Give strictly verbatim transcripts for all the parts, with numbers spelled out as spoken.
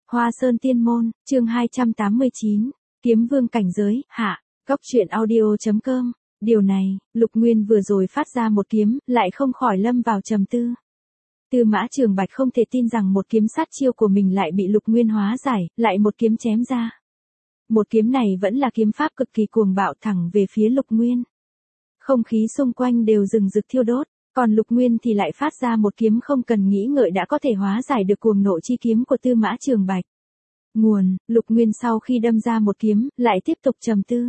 Hoa Sơn Tiên Môn, chương hai trăm tám mươi chín, Kiếm Vương cảnh giới, hạ, Góc truyện audio.com. Điều này, Lục Nguyên vừa rồi phát ra một kiếm, lại không khỏi lâm vào trầm tư. Tư Mã Trường Bạch không thể tin rằng một kiếm sát chiêu của mình lại bị Lục Nguyên hóa giải, lại một kiếm chém ra. Một kiếm này vẫn là kiếm pháp cực kỳ cuồng bạo thẳng về phía Lục Nguyên. Không khí xung quanh đều rừng rực thiêu đốt, còn Lục Nguyên thì lại phát ra một kiếm không cần nghĩ ngợi đã có thể hóa giải được cuồng nộ chi kiếm của Tư Mã Trường Bạch. Nguồn, Lục Nguyên sau khi đâm ra một kiếm, lại tiếp tục trầm tư.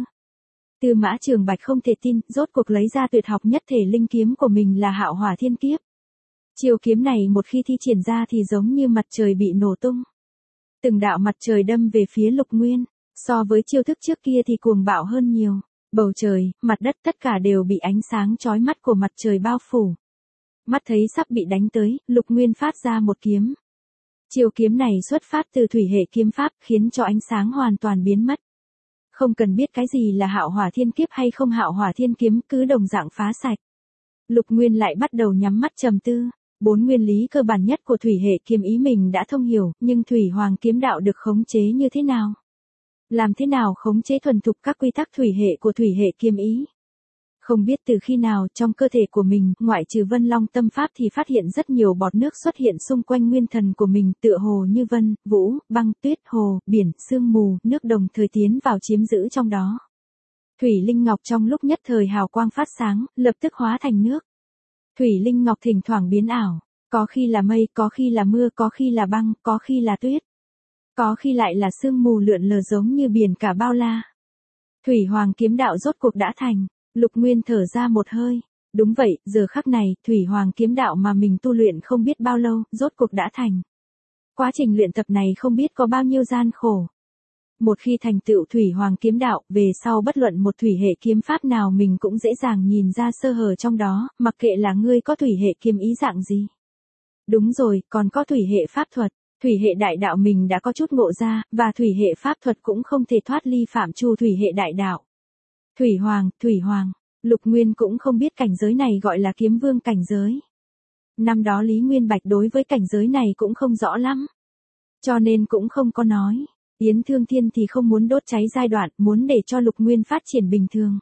Tư Mã Trường Bạch không thể tin, rốt cuộc lấy ra tuyệt học nhất thể linh kiếm của mình là Hạo Hỏa Thiên Kiếp. Chiêu kiếm này một khi thi triển ra thì giống như mặt trời bị nổ tung. Từng đạo mặt trời đâm về phía Lục Nguyên, so với chiêu thức trước kia thì cuồng bạo hơn nhiều. Bầu trời, mặt đất tất cả đều bị ánh sáng chói mắt của mặt trời bao phủ. Mắt thấy sắp bị đánh tới, Lục Nguyên phát ra một kiếm. Chiêu kiếm này xuất phát từ thủy hệ kiếm pháp khiến cho ánh sáng hoàn toàn biến mất. Không cần biết cái gì là Hạo Hỏa Thiên Kiếp hay không Hạo Hỏa Thiên Kiếm cứ đồng dạng phá sạch. Lục Nguyên lại bắt đầu nhắm mắt trầm tư. Bốn nguyên lý cơ bản nhất của thủy hệ kiếm ý mình đã thông hiểu, nhưng thủy hoàng kiếm đạo được khống chế như thế nào? Làm thế nào khống chế thuần thục các quy tắc thủy hệ của thủy hệ kiếm ý? Không biết từ khi nào trong cơ thể của mình, ngoại trừ Vân Long tâm pháp thì phát hiện rất nhiều bọt nước xuất hiện xung quanh nguyên thần của mình, tựa hồ như vân, vũ, băng, tuyết, hồ, biển, sương mù, nước đồng thời tiến vào chiếm giữ trong đó. Thủy linh ngọc trong lúc nhất thời hào quang phát sáng, lập tức hóa thành nước. Thủy linh ngọc thỉnh thoảng biến ảo, có khi là mây, có khi là mưa, có khi là băng, có khi là tuyết. Có khi lại là sương mù lượn lờ giống như biển cả bao la. Thủy hoàng kiếm đạo rốt cuộc đã thành. Lục Nguyên thở ra một hơi. Đúng vậy, giờ khắc này, thủy hoàng kiếm đạo mà mình tu luyện không biết bao lâu, rốt cuộc đã thành. Quá trình luyện tập này không biết có bao nhiêu gian khổ. Một khi thành tựu thủy hoàng kiếm đạo, về sau bất luận một thủy hệ kiếm pháp nào mình cũng dễ dàng nhìn ra sơ hở trong đó, mặc kệ là ngươi có thủy hệ kiếm ý dạng gì. Đúng rồi, còn có thủy hệ pháp thuật. Thủy hệ đại đạo mình đã có chút ngộ ra, và thủy hệ pháp thuật cũng không thể thoát ly phạm trù thủy hệ đại đạo. Thủy hoàng, thủy hoàng, Lục Nguyên cũng không biết cảnh giới này gọi là kiếm vương cảnh giới. Năm đó Lý Nguyên Bạch đối với cảnh giới này cũng không rõ lắm. Cho nên cũng không có nói. Yến Thương Thiên thì không muốn đốt cháy giai đoạn, muốn để cho Lục Nguyên phát triển bình thường.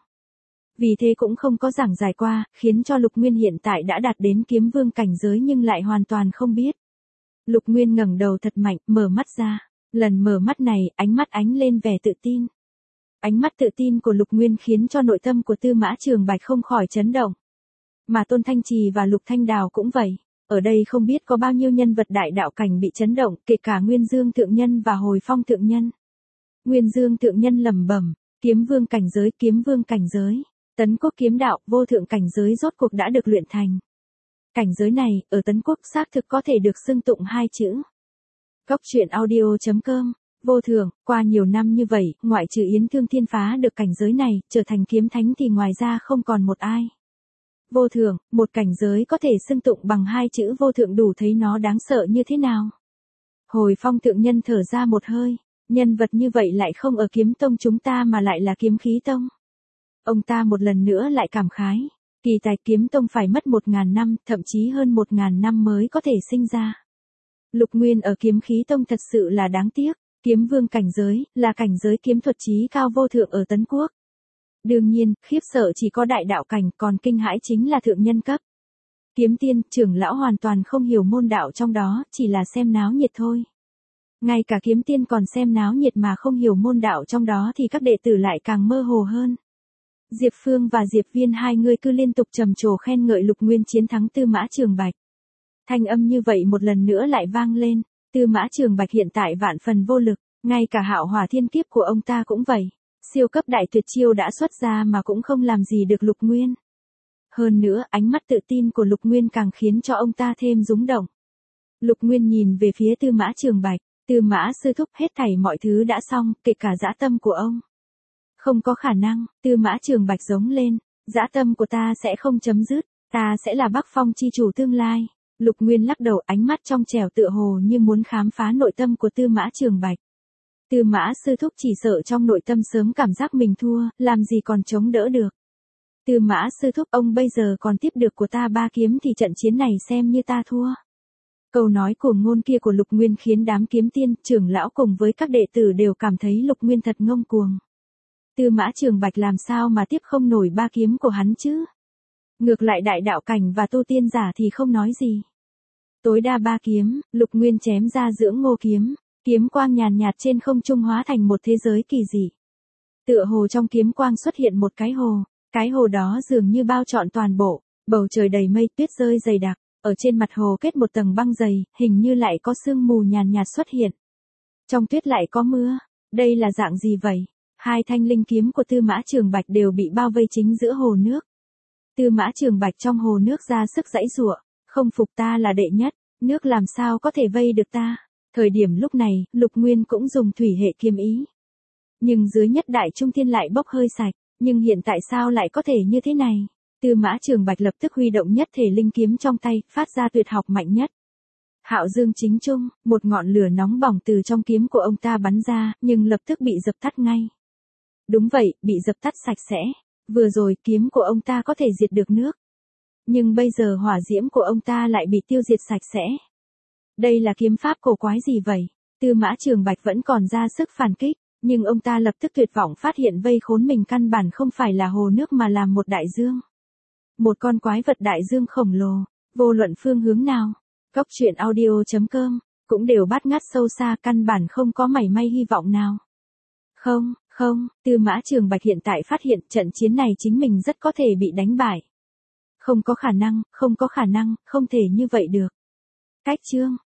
Vì thế cũng không có giảng giải qua, khiến cho Lục Nguyên hiện tại đã đạt đến kiếm vương cảnh giới nhưng lại hoàn toàn không biết. Lục Nguyên ngẩng đầu thật mạnh, mở mắt ra. Lần mở mắt này, ánh mắt ánh lên vẻ tự tin. Ánh mắt tự tin của Lục Nguyên khiến cho nội tâm của Tư Mã Trường Bạch không khỏi chấn động. Mà Tôn Thanh Trì và Lục Thanh Đào cũng vậy. Ở đây không biết có bao nhiêu nhân vật đại đạo cảnh bị chấn động, kể cả Nguyên Dương Thượng Nhân và Hồi Phong Thượng Nhân. Nguyên Dương Thượng Nhân lẩm bẩm, kiếm vương cảnh giới, kiếm vương cảnh giới. Tấn Quốc kiếm đạo, vô thượng cảnh giới rốt cuộc đã được luyện thành. Cảnh giới này, ở Tấn Quốc xác thực có thể được xưng tụng hai chữ. Góc truyện audio.com. Vô thượng, qua nhiều năm như vậy, ngoại trừ Yến Thương Thiên phá được cảnh giới này, trở thành kiếm thánh thì ngoài ra không còn một ai. Vô thượng, một cảnh giới có thể xưng tụng bằng hai chữ vô thượng đủ thấy nó đáng sợ như thế nào. Hồi Phong Thượng Nhân thở ra một hơi, nhân vật như vậy lại không ở kiếm tông chúng ta mà lại là kiếm khí tông. Ông ta một lần nữa lại cảm khái, kỳ tài kiếm tông phải mất một ngàn năm, thậm chí hơn một ngàn năm mới có thể sinh ra. Lục Nguyên ở kiếm khí tông thật sự là đáng tiếc. Kiếm vương cảnh giới, là cảnh giới kiếm thuật trí cao vô thượng ở Tấn Quốc. Đương nhiên, khiếp sợ chỉ có đại đạo cảnh, còn kinh hãi chính là thượng nhân cấp. Kiếm tiên, trưởng lão hoàn toàn không hiểu môn đạo trong đó, chỉ là xem náo nhiệt thôi. Ngay cả kiếm tiên còn xem náo nhiệt mà không hiểu môn đạo trong đó thì các đệ tử lại càng mơ hồ hơn. Diệp Phương và Diệp Viên hai người cứ liên tục trầm trồ khen ngợi Lục Nguyên chiến thắng Tư Mã Trường Bạch. Thanh âm như vậy một lần nữa lại vang lên. Tư Mã Trường Bạch hiện tại vạn phần vô lực, ngay cả Hạo Hỏa Thiên Kiếp của ông ta cũng vậy. Siêu cấp đại tuyệt chiêu đã xuất ra mà cũng không làm gì được Lục Nguyên. Hơn nữa, ánh mắt tự tin của Lục Nguyên càng khiến cho ông ta thêm rúng động. Lục Nguyên nhìn về phía Tư Mã Trường Bạch, Tư Mã sư thúc, hết thảy mọi thứ đã xong, kể cả dã tâm của ông. Không có khả năng, Tư Mã Trường Bạch giống lên, dã tâm của ta sẽ không chấm dứt, ta sẽ là Bắc Phong chi chủ tương lai. Lục Nguyên lắc đầu, ánh mắt trong trẻo tựa hồ như muốn khám phá nội tâm của Tư Mã Trường Bạch. Tư Mã sư thúc chỉ sợ trong nội tâm sớm cảm giác mình thua, làm gì còn chống đỡ được. Tư Mã sư thúc, ông bây giờ còn tiếp được của ta ba kiếm thì trận chiến này xem như ta thua. Câu nói cuồng ngôn kia của Lục Nguyên khiến đám kiếm tiên, trưởng lão cùng với các đệ tử đều cảm thấy Lục Nguyên thật ngông cuồng. Tư Mã Trường Bạch làm sao mà tiếp không nổi ba kiếm của hắn chứ? Ngược lại đại đạo cảnh và tu tiên giả thì không nói gì. Tối đa ba kiếm, Lục Nguyên chém ra dưỡng ngô kiếm, kiếm quang nhàn nhạt trên không trung hóa thành một thế giới kỳ dị. Tựa hồ trong kiếm quang xuất hiện một cái hồ, cái hồ đó dường như bao trọn toàn bộ, bầu trời đầy mây, tuyết rơi dày đặc, ở trên mặt hồ kết một tầng băng dày, hình như lại có sương mù nhàn nhạt xuất hiện. Trong tuyết lại có mưa, đây là dạng gì vậy? Hai thanh linh kiếm của Tư Mã Trường Bạch đều bị bao vây chính giữa hồ nước. Tư Mã Trường Bạch trong hồ nước ra sức giãy giụa, không phục ta là đệ nhất, nước làm sao có thể vây được ta. Thời điểm lúc này, Lục Nguyên cũng dùng thủy hệ kiếm ý. Nhưng dưới nhất đại trung thiên lại bốc hơi sạch, nhưng hiện tại sao lại có thể như thế này? Tư Mã Trường Bạch lập tức huy động nhất thể linh kiếm trong tay, phát ra tuyệt học mạnh nhất. Hạo Dương Chính Trung, một ngọn lửa nóng bỏng từ trong kiếm của ông ta bắn ra, nhưng lập tức bị dập tắt ngay. Đúng vậy, bị dập tắt sạch sẽ. Vừa rồi kiếm của ông ta có thể diệt được nước. Nhưng bây giờ hỏa diễm của ông ta lại bị tiêu diệt sạch sẽ. Đây là kiếm pháp cổ quái gì vậy? Tư Mã Trường Bạch vẫn còn ra sức phản kích, nhưng ông ta lập tức tuyệt vọng phát hiện vây khốn mình căn bản không phải là hồ nước mà là một đại dương. Một con quái vật đại dương khổng lồ, vô luận phương hướng nào. Cốc truyện audio chấm com cũng đều bắt ngắt sâu xa, căn bản không có mảy may hy vọng nào. Không, không, Tư Mã Trường Bạch hiện tại phát hiện trận chiến này chính mình rất có thể bị đánh bại. Không có khả năng, không có khả năng, không thể như vậy được. Cách chương